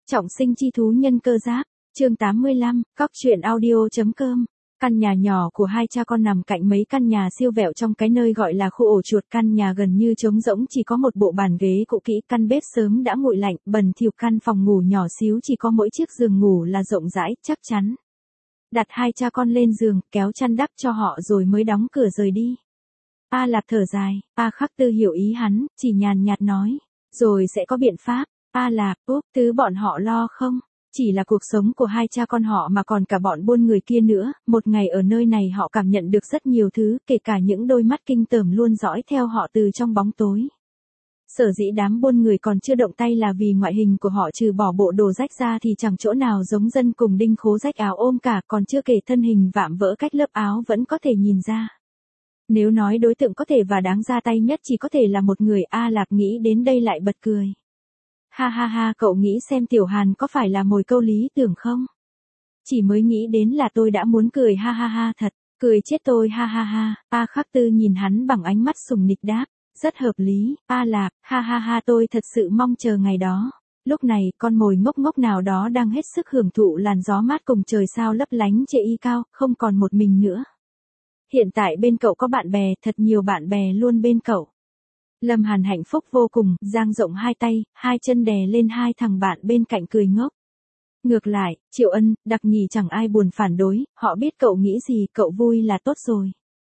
Trọng sinh chi thú nhân cơ giáp, chương 85, cóc truyện audio.com. Căn nhà nhỏ của hai cha con nằm cạnh mấy căn nhà siêu vẹo trong cái nơi gọi là khu ổ chuột. Căn nhà gần như trống rỗng, chỉ có một bộ bàn ghế cũ kỹ, căn bếp sớm đã nguội lạnh, bẩn thỉu. Căn phòng ngủ nhỏ xíu chỉ có mỗi chiếc giường ngủ là rộng rãi, chắc chắn. Đặt hai cha con lên giường, kéo chăn đắp cho họ rồi mới đóng cửa rời đi. A Lạp thở dài, A Khắc Tư hiểu ý hắn, chỉ nhàn nhạt nói, rồi sẽ có biện pháp. A Lạp, thứ bọn họ lo không? Chỉ là cuộc sống của hai cha con họ mà còn cả bọn buôn người kia nữa. Một ngày ở nơi này họ cảm nhận được rất nhiều thứ, kể cả những đôi mắt kinh tởm luôn dõi theo họ từ trong bóng tối. Sở dĩ đám buôn người còn chưa động tay là vì ngoại hình của họ trừ bỏ bộ đồ rách ra thì chẳng chỗ nào giống dân cùng đinh khố rách áo ôm cả, còn chưa kể thân hình vạm vỡ cách lớp áo vẫn có thể nhìn ra. Nếu nói đối tượng có thể và đáng ra tay nhất chỉ có thể là một người. A Lạp nghĩ đến đây lại bật cười. Ha ha ha, cậu nghĩ xem Tiểu Hàn có phải là mồi câu lý tưởng không? Chỉ mới nghĩ đến là tôi đã muốn cười, ha ha ha, thật, cười chết tôi, ha ha ha. A Khắc Tư nhìn hắn bằng ánh mắt sùng nịch đáp, rất hợp lý. A Lạp, ha ha ha, tôi thật sự mong chờ ngày đó. Lúc này, con mồi ngốc ngốc nào đó đang hết sức hưởng thụ làn gió mát cùng trời sao lấp lánh trên y cao, không còn một mình nữa. Hiện tại bên cậu có bạn bè, thật nhiều bạn bè luôn bên cậu. Lâm Hàn hạnh phúc vô cùng, dang rộng hai tay, hai chân đè lên hai thằng bạn bên cạnh cười ngốc. Ngược lại, Triệu Ân, Đặc Nhì chẳng ai buồn phản đối, họ biết cậu nghĩ gì, cậu vui là tốt rồi.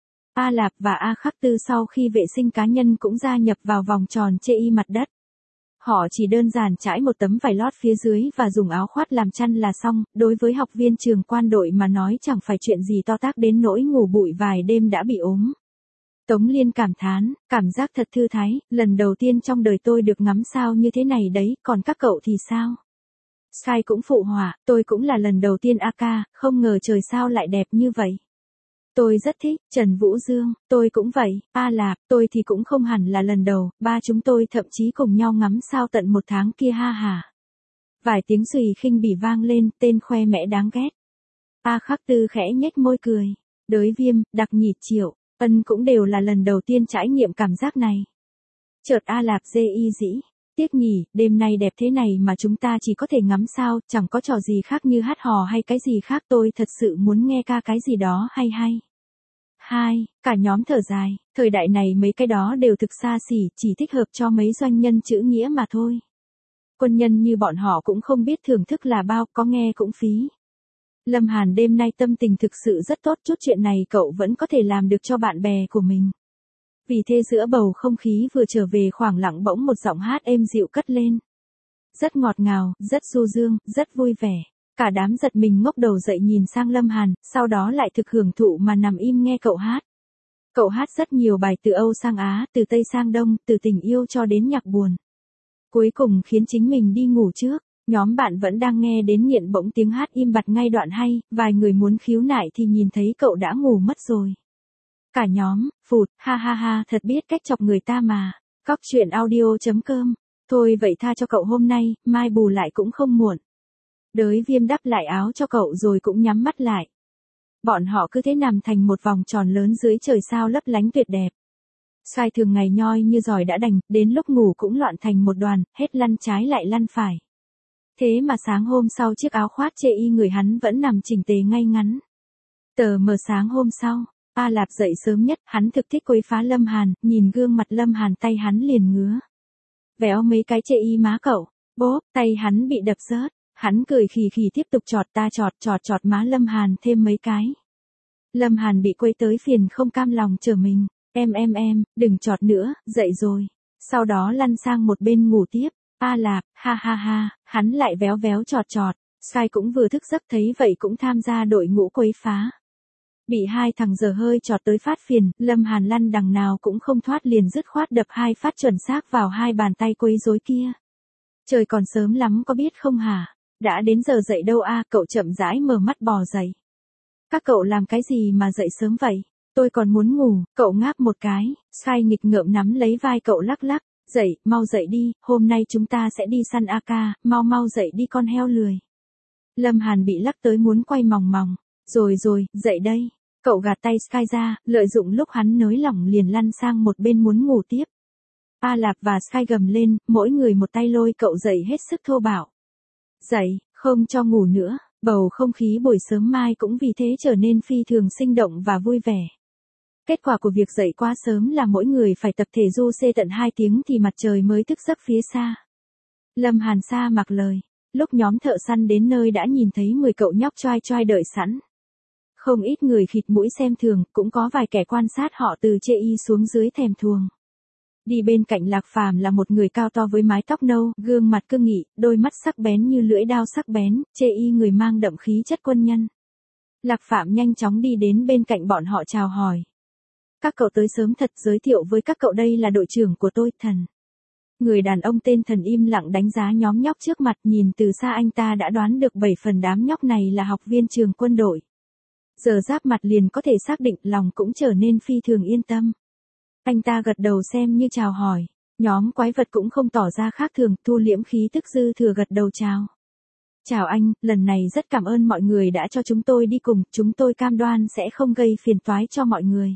A Lạp và A Khắc Tư sau khi vệ sinh cá nhân cũng gia nhập vào vòng tròn chê y mặt đất. Họ chỉ đơn giản trải một tấm vải lót phía dưới và dùng áo khoác làm chăn là xong. Đối với học viên trường quan đội mà nói chẳng phải chuyện gì to tát đến nỗi ngủ bụi vài đêm đã bị ốm. Tống Liên cảm thán, cảm giác thật thư thái, lần đầu tiên trong đời tôi được ngắm sao như thế này đấy, còn các cậu thì sao? Sky cũng phụ họa, tôi cũng là lần đầu tiên AK, không ngờ trời sao lại đẹp như vậy. Tôi rất thích. Trần Vũ Dương, tôi cũng vậy. A Lạp, tôi thì cũng không hẳn là lần đầu, ba chúng tôi thậm chí cùng nhau ngắm sao tận một tháng kia, ha ha. Vài tiếng xùy khinh bỉ vang lên, tên khoe mẽ đáng ghét. A Khắc Tư khẽ nhếch môi cười. Đới Viêm, Đặc Nhì, Triệu Ân cũng đều là lần đầu tiên trải nghiệm cảm giác này. Chợt A Lạp dê y dĩ. Tiếc nhỉ, đêm nay đẹp thế này mà chúng ta chỉ có thể ngắm sao, chẳng có trò gì khác như hát hò hay cái gì khác, tôi thật sự muốn nghe ca cái gì đó hay hay. Cả nhóm thở dài, thời đại này mấy cái đó đều thực xa xỉ, chỉ thích hợp cho mấy doanh nhân chữ nghĩa mà thôi. Quân nhân như bọn họ cũng không biết thưởng thức là bao, có nghe cũng phí. Lâm Hàn đêm nay tâm tình thực sự rất tốt, chút chuyện này cậu vẫn có thể làm được cho bạn bè của mình. Vì thế giữa bầu không khí vừa trở về khoảng lặng bỗng một giọng hát êm dịu cất lên. Rất ngọt ngào, rất du dương, rất vui vẻ. Cả đám giật mình ngốc đầu dậy nhìn sang Lâm Hàn, sau đó lại thực hưởng thụ mà nằm im nghe cậu hát. Cậu hát rất nhiều bài từ Âu sang Á, từ Tây sang Đông, từ tình yêu cho đến nhạc buồn. Cuối cùng khiến chính mình đi ngủ trước. Nhóm bạn vẫn đang nghe đến nghiện, bỗng tiếng hát im bặt ngay đoạn hay, vài người muốn khiếu nại thì nhìn thấy cậu đã ngủ mất rồi. Cả nhóm, phụt, ha ha ha, thật biết cách chọc người ta mà. Cóc truyện audio.com. Thôi vậy tha cho cậu hôm nay, mai bù lại cũng không muộn. Đới Viêm đắp lại áo cho cậu rồi cũng nhắm mắt lại. Bọn họ cứ thế nằm thành một vòng tròn lớn dưới trời sao lấp lánh tuyệt đẹp. Sky thường ngày nhoi như giỏi đã đành, đến lúc ngủ cũng loạn thành một đoàn, hết lăn trái lại lăn phải. Thế mà sáng hôm sau chiếc áo khoác chê y người hắn vẫn nằm chỉnh tề ngay ngắn. Tờ mờ sáng hôm sau, A Lạp dậy sớm nhất, hắn thực thích quấy phá Lâm Hàn, nhìn gương mặt Lâm Hàn tay hắn liền ngứa. Véo mấy cái chê y má cậu, bốp, tay hắn bị đập rớt, hắn cười khì khì tiếp tục chọt chọt má Lâm Hàn thêm mấy cái. Lâm Hàn bị quấy tới phiền không cam lòng trở mình, em, đừng chọt nữa, dậy rồi. Sau đó lăn sang một bên ngủ tiếp. A Lạp, ha ha ha, hắn lại véo chọt. Sky cũng vừa thức giấc thấy vậy cũng tham gia đội ngũ quấy phá. Bị hai thằng dở hơi chọt tới phát phiền, Lâm Hàn lăn đằng nào cũng không thoát liền dứt khoát đập hai phát chuẩn xác vào hai bàn tay quấy rối kia. Trời còn sớm lắm có biết không hả? Đã đến giờ dậy đâu a? Cậu chậm rãi mở mắt bò dậy. Các cậu làm cái gì mà dậy sớm vậy? Tôi còn muốn ngủ. Cậu ngáp một cái. Sky nghịch ngợm nắm lấy vai cậu lắc. Dậy, mau dậy đi, hôm nay chúng ta sẽ đi săn AK, mau dậy đi con heo lười. Lâm Hàn bị lắc tới muốn quay mòng. Rồi, dậy đây. Cậu gạt tay Sky ra, lợi dụng lúc hắn nới lỏng liền lăn sang một bên muốn ngủ tiếp. A Lạp và Sky gầm lên, mỗi người một tay lôi cậu dậy hết sức thô bạo. Dậy, không cho ngủ nữa, bầu không khí buổi sớm mai cũng vì thế trở nên phi thường sinh động và vui vẻ. Kết quả của việc dậy quá sớm là mỗi người phải tập thể du xê tận 2 tiếng thì mặt trời mới thức giấc phía xa. Lâm Hàn sa mặc lời, lúc nhóm thợ săn đến nơi đã nhìn thấy 10 cậu nhóc choai choai đợi sẵn. Không ít người khịt mũi xem thường, cũng có vài kẻ quan sát họ từ chê y xuống dưới thèm thuồng. Đi bên cạnh Lạc Phàm là một người cao to với mái tóc nâu, gương mặt cương nghị, đôi mắt sắc bén như lưỡi dao sắc bén, chê y người mang đậm khí chất quân nhân. Lạc Phàm nhanh chóng đi đến bên cạnh bọn họ chào hỏi. Các cậu tới sớm thật, giới thiệu với các cậu đây là đội trưởng của tôi, Thần. Người đàn ông tên Thần im lặng đánh giá nhóm nhóc trước mặt, nhìn từ xa anh ta đã đoán được 7 phần đám nhóc này là học viên trường quân đội. Giờ giáp mặt liền có thể xác định, lòng cũng trở nên phi thường yên tâm. Anh ta gật đầu xem như chào hỏi, nhóm quái vật cũng không tỏ ra khác thường, thu liễm khí tức dư thừa gật đầu chào. Chào anh, lần này rất cảm ơn mọi người đã cho chúng tôi đi cùng, chúng tôi cam đoan sẽ không gây phiền toái cho mọi người.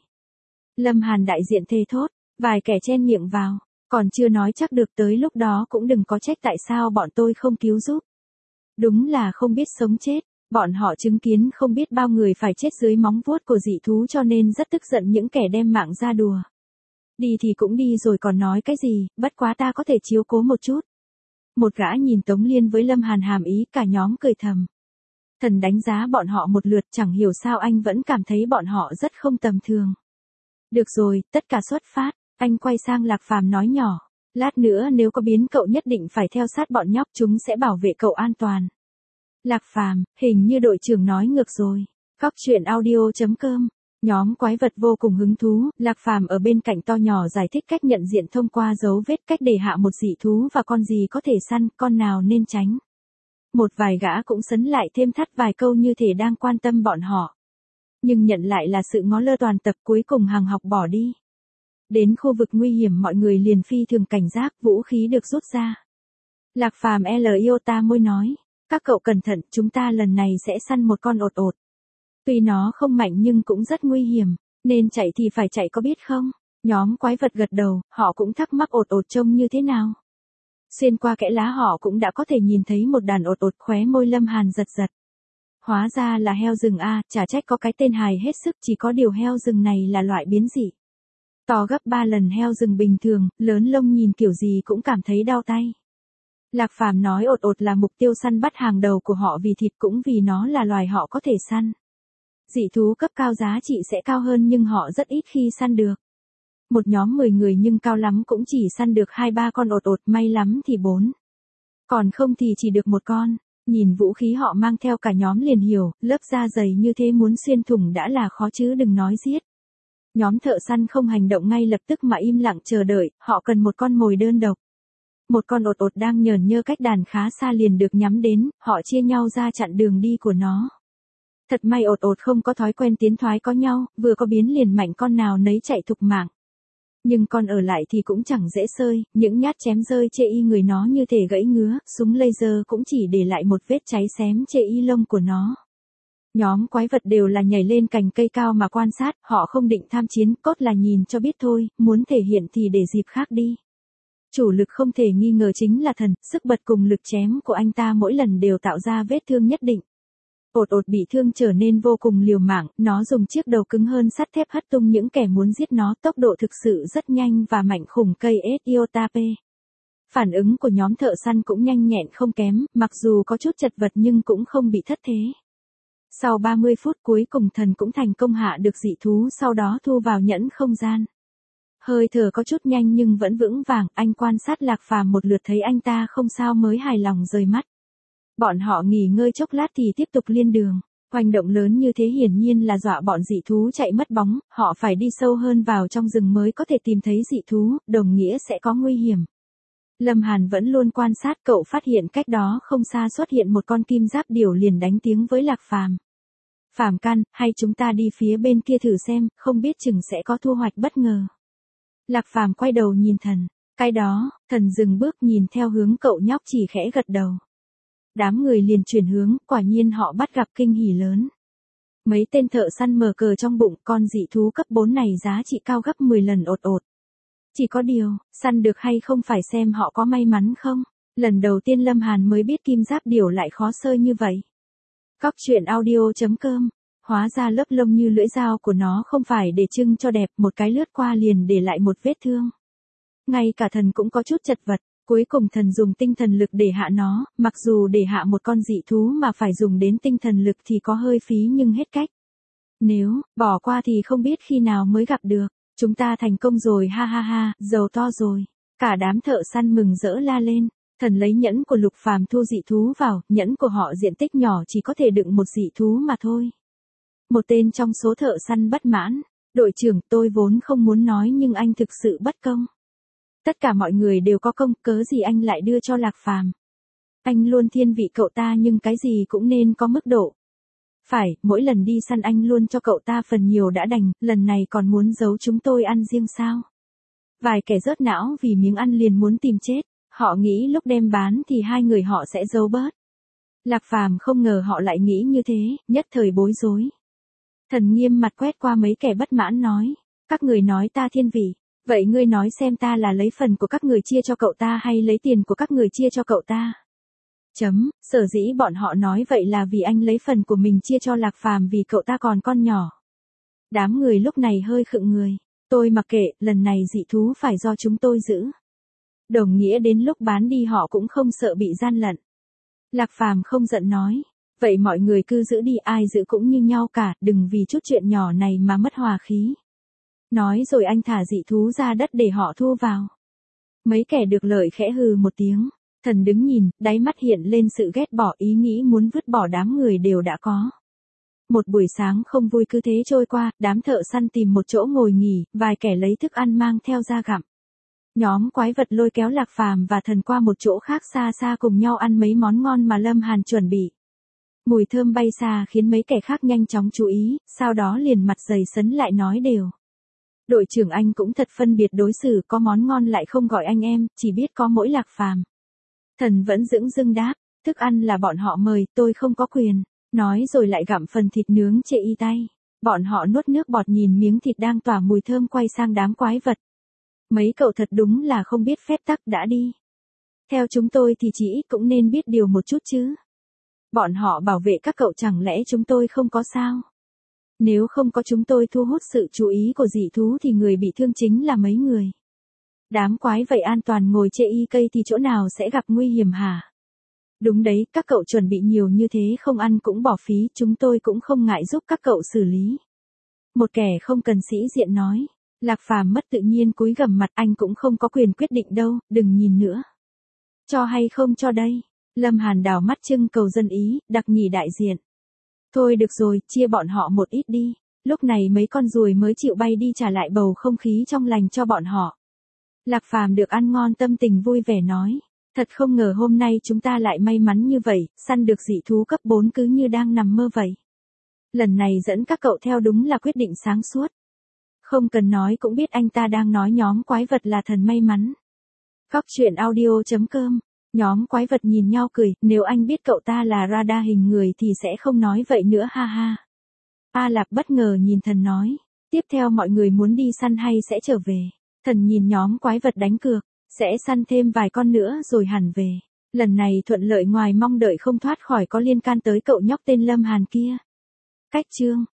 Lâm Hàn đại diện thề thốt, vài kẻ chen miệng vào, còn chưa nói chắc được tới lúc đó cũng đừng có trách tại sao bọn tôi không cứu giúp. Đúng là không biết sống chết, bọn họ chứng kiến không biết bao người phải chết dưới móng vuốt của dị thú cho nên rất tức giận những kẻ đem mạng ra đùa. Đi thì cũng đi rồi còn nói cái gì, bất quá ta có thể chiếu cố một chút. Một gã nhìn Tống Liên với Lâm Hàn hàm ý, cả nhóm cười thầm. Thần đánh giá bọn họ một lượt, chẳng hiểu sao anh vẫn cảm thấy bọn họ rất không tầm thường. Được rồi, tất cả xuất phát, anh quay sang Lạc Phàm nói nhỏ. Lát nữa nếu có biến cậu nhất định phải theo sát bọn nhóc, chúng sẽ bảo vệ cậu an toàn. Lạc Phàm, hình như đội trưởng nói ngược rồi. Góc truyện audio.com. Nhóm quái vật vô cùng hứng thú, Lạc Phàm ở bên cạnh to nhỏ giải thích cách nhận diện thông qua dấu vết, cách để hạ một dị thú và con gì có thể săn, con nào nên tránh. Một vài gã cũng sấn lại thêm thắt vài câu như thể đang quan tâm bọn họ. Nhưng nhận lại là sự ngó lơ toàn tập, cuối cùng hàng học bỏ đi. Đến khu vực nguy hiểm mọi người liền phi thường cảnh giác, vũ khí được rút ra. Lạc Phàm iota môi nói, các cậu cẩn thận, chúng ta lần này sẽ săn một con ột ột. Tuy nó không mạnh nhưng cũng rất nguy hiểm, nên chạy thì phải chạy có biết không? Nhóm quái vật gật đầu, họ cũng thắc mắc ột ột trông như thế nào. Xuyên qua kẽ lá họ cũng đã có thể nhìn thấy một đàn ột ột, khóe môi Lâm Hàn giật giật. Hóa ra là heo rừng a, chả trách có cái tên hài hết sức, chỉ có điều heo rừng này là loại biến dị. To gấp 3 lần heo rừng bình thường, lớn lông nhìn kiểu gì cũng cảm thấy đau tay. Lạc Phàm nói ột ột là mục tiêu săn bắt hàng đầu của họ vì thịt cũng vì nó là loài họ có thể săn. Dị thú cấp cao giá trị sẽ cao hơn nhưng họ rất ít khi săn được. Một nhóm 10 người nhưng cao lắm cũng chỉ săn được 2-3 con ột ột, may lắm thì 4. Còn không thì chỉ được một con. Nhìn vũ khí họ mang theo cả nhóm liền hiểu, lớp da dày như thế muốn xuyên thủng đã là khó chứ đừng nói giết. Nhóm thợ săn không hành động ngay lập tức mà im lặng chờ đợi, họ cần một con mồi đơn độc. Một con ột ột đang nhờn nhơ cách đàn khá xa liền được nhắm đến, họ chia nhau ra chặn đường đi của nó. Thật may ột ột không có thói quen tiến thoái có nhau, vừa có biến liền mạnh con nào nấy chạy thục mạng. Nhưng con ở lại thì cũng chẳng dễ sơi, những nhát chém rơi chê y người nó như thể gãy ngứa, súng laser cũng chỉ để lại một vết cháy xém chê y lông của nó. Nhóm quái vật đều là nhảy lên cành cây cao mà quan sát, họ không định tham chiến, cốt là nhìn cho biết thôi, muốn thể hiện thì để dịp khác đi. Chủ lực không thể nghi ngờ chính là Thần, sức bật cùng lực chém của anh ta mỗi lần đều tạo ra vết thương nhất định. Ột ột bị thương trở nên vô cùng liều mạng, nó dùng chiếc đầu cứng hơn sắt thép hất tung những kẻ muốn giết nó, tốc độ thực sự rất nhanh và mạnh khủng cây iota P. Phản ứng của nhóm thợ săn cũng nhanh nhẹn không kém, mặc dù có chút chật vật nhưng cũng không bị thất thế. Sau 30 phút cuối cùng Thần cũng thành công hạ được dị thú, sau đó thu vào nhẫn không gian. Hơi thở có chút nhanh nhưng vẫn vững vàng, anh quan sát Lạc Phàm một lượt thấy anh ta không sao mới hài lòng rời mắt. Bọn họ nghỉ ngơi chốc lát thì tiếp tục liên đường. Hoành động lớn như thế hiển nhiên là dọa bọn dị thú chạy mất bóng, họ phải đi sâu hơn vào trong rừng mới có thể tìm thấy dị thú, đồng nghĩa sẽ có nguy hiểm. Lâm Hàn vẫn luôn quan sát, cậu phát hiện cách đó không xa xuất hiện một con kim giáp điểu liền đánh tiếng với Lạc Phàm. Phàm can, hay chúng ta đi phía bên kia thử xem, không biết chừng sẽ có thu hoạch bất ngờ. Lạc Phàm quay đầu nhìn Thần, cái đó, Thần dừng bước nhìn theo hướng cậu nhóc chỉ khẽ gật đầu. Đám người liền chuyển hướng, quả nhiên họ bắt gặp kinh hỉ lớn. Mấy tên thợ săn mở cờ trong bụng, con dị thú cấp 4 này giá trị cao gấp 10 lần ột ột. Chỉ có điều, săn được hay không phải xem họ có may mắn không. Lần đầu tiên Lâm Hàn mới biết kim giáp điểu lại khó sơi như vậy. Cóc truyện audio.com. Hóa ra lớp lông như lưỡi dao của nó không phải để trưng cho đẹp, một cái lướt qua liền để lại một vết thương. Ngay cả thần cũng có chút chật vật, cuối cùng thần dùng tinh thần lực để hạ nó, mặc dù để hạ một con dị thú mà phải dùng đến tinh thần lực thì có hơi phí nhưng hết cách. Nếu bỏ qua thì không biết khi nào mới gặp được. Chúng ta thành công rồi, ha ha ha, giàu to rồi. Cả đám thợ săn mừng rỡ la lên. Thần lấy nhẫn của Lục Phàm thu dị thú vào, nhẫn của họ diện tích nhỏ chỉ có thể đựng một dị thú mà thôi. Một tên trong số thợ săn bất mãn. Đội trưởng, tôi vốn không muốn nói nhưng anh thực sự bất công. Tất cả mọi người đều có công, cớ gì anh lại đưa cho Lạc Phàm. Anh luôn thiên vị cậu ta nhưng cái gì cũng nên có mức độ. Phải, mỗi lần đi săn anh luôn cho cậu ta phần nhiều đã đành, lần này còn muốn giấu chúng tôi ăn riêng sao? Vài kẻ rớt não vì miếng ăn liền muốn tìm chết, họ nghĩ lúc đem bán thì hai người họ sẽ giấu bớt. Lạc Phàm không ngờ họ lại nghĩ như thế, nhất thời bối rối. Thần nghiêm mặt quét qua mấy kẻ bất mãn nói, các người nói ta thiên vị, vậy ngươi nói xem ta là lấy phần của các người chia cho cậu ta hay lấy tiền của các người chia cho cậu ta? Sở dĩ bọn họ nói vậy là vì anh lấy phần của mình chia cho Lạc Phàm vì cậu ta còn con nhỏ. Đám người lúc này hơi khựng người, tôi mặc kệ, lần này dị thú phải do chúng tôi giữ. Đồng nghĩa đến lúc bán đi họ cũng không sợ bị gian lận. Lạc Phàm không giận nói, vậy mọi người cứ giữ đi, ai giữ cũng như nhau cả, đừng vì chút chuyện nhỏ này mà mất hòa khí. Nói rồi anh thả dị thú ra đất để họ thu vào. Mấy kẻ được lợi khẽ hừ một tiếng. Thần đứng nhìn, đáy mắt hiện lên sự ghét bỏ, ý nghĩ muốn vứt bỏ đám người đều đã có. Một buổi sáng không vui cứ thế trôi qua, đám thợ săn tìm một chỗ ngồi nghỉ, vài kẻ lấy thức ăn mang theo ra gặm. Nhóm quái vật lôi kéo Lạc Phàm và thần qua một chỗ khác xa xa cùng nhau ăn mấy món ngon mà Lâm Hàn chuẩn bị. Mùi thơm bay xa khiến mấy kẻ khác nhanh chóng chú ý, sau đó liền mặt dày sấn lại nói đều. Đội trưởng anh cũng thật phân biệt đối xử, có món ngon lại không gọi anh em, chỉ biết có mỗi Lạc Phàm. Thần vẫn dửng dưng đáp, thức ăn là bọn họ mời, tôi không có quyền. Nói rồi lại gặm phần thịt nướng chệ y tay. Bọn họ nuốt nước bọt nhìn miếng thịt đang tỏa mùi thơm quay sang đám quái vật. Mấy cậu thật đúng là không biết phép tắc đã đi. Theo chúng tôi thì chỉ ít cũng nên biết điều một chút chứ. Bọn họ bảo vệ các cậu chẳng lẽ chúng tôi không có sao? Nếu không có chúng tôi thu hút sự chú ý của dị thú thì người bị thương chính là mấy người. Đám quái vậy an toàn ngồi chê y cây thì chỗ nào sẽ gặp nguy hiểm hả? Đúng đấy, các cậu chuẩn bị nhiều như thế không ăn cũng bỏ phí, chúng tôi cũng không ngại giúp các cậu xử lý. Một kẻ không cần sĩ diện nói. Lạc Phàm mất tự nhiên cúi gằm mặt, anh cũng không có quyền quyết định đâu, đừng nhìn nữa. Cho hay không cho đây? Lâm Hàn đảo mắt trưng cầu dân ý, đặc nhì đại diện. Thôi được rồi, chia bọn họ một ít đi. Lúc này mấy con ruồi mới chịu bay đi trả lại bầu không khí trong lành cho bọn họ. Lạc Phàm được ăn ngon tâm tình vui vẻ nói. Thật không ngờ hôm nay chúng ta lại may mắn như vậy, săn được dị thú cấp 4 cứ như đang nằm mơ vậy. Lần này dẫn các cậu theo đúng là quyết định sáng suốt. Không cần nói cũng biết anh ta đang nói nhóm quái vật là thần may mắn. Cóc truyện audio.com. Nhóm quái vật nhìn nhau cười, nếu anh biết cậu ta là radar hình người thì sẽ không nói vậy nữa ha ha. A Lạp bất ngờ nhìn thần nói. Tiếp theo mọi người muốn đi săn hay sẽ trở về? Thần nhìn nhóm quái vật đánh cược, sẽ săn thêm vài con nữa rồi hẳn về. Lần này thuận lợi ngoài mong đợi không thoát khỏi có liên can tới cậu nhóc tên Lâm Hàn kia. Cách chương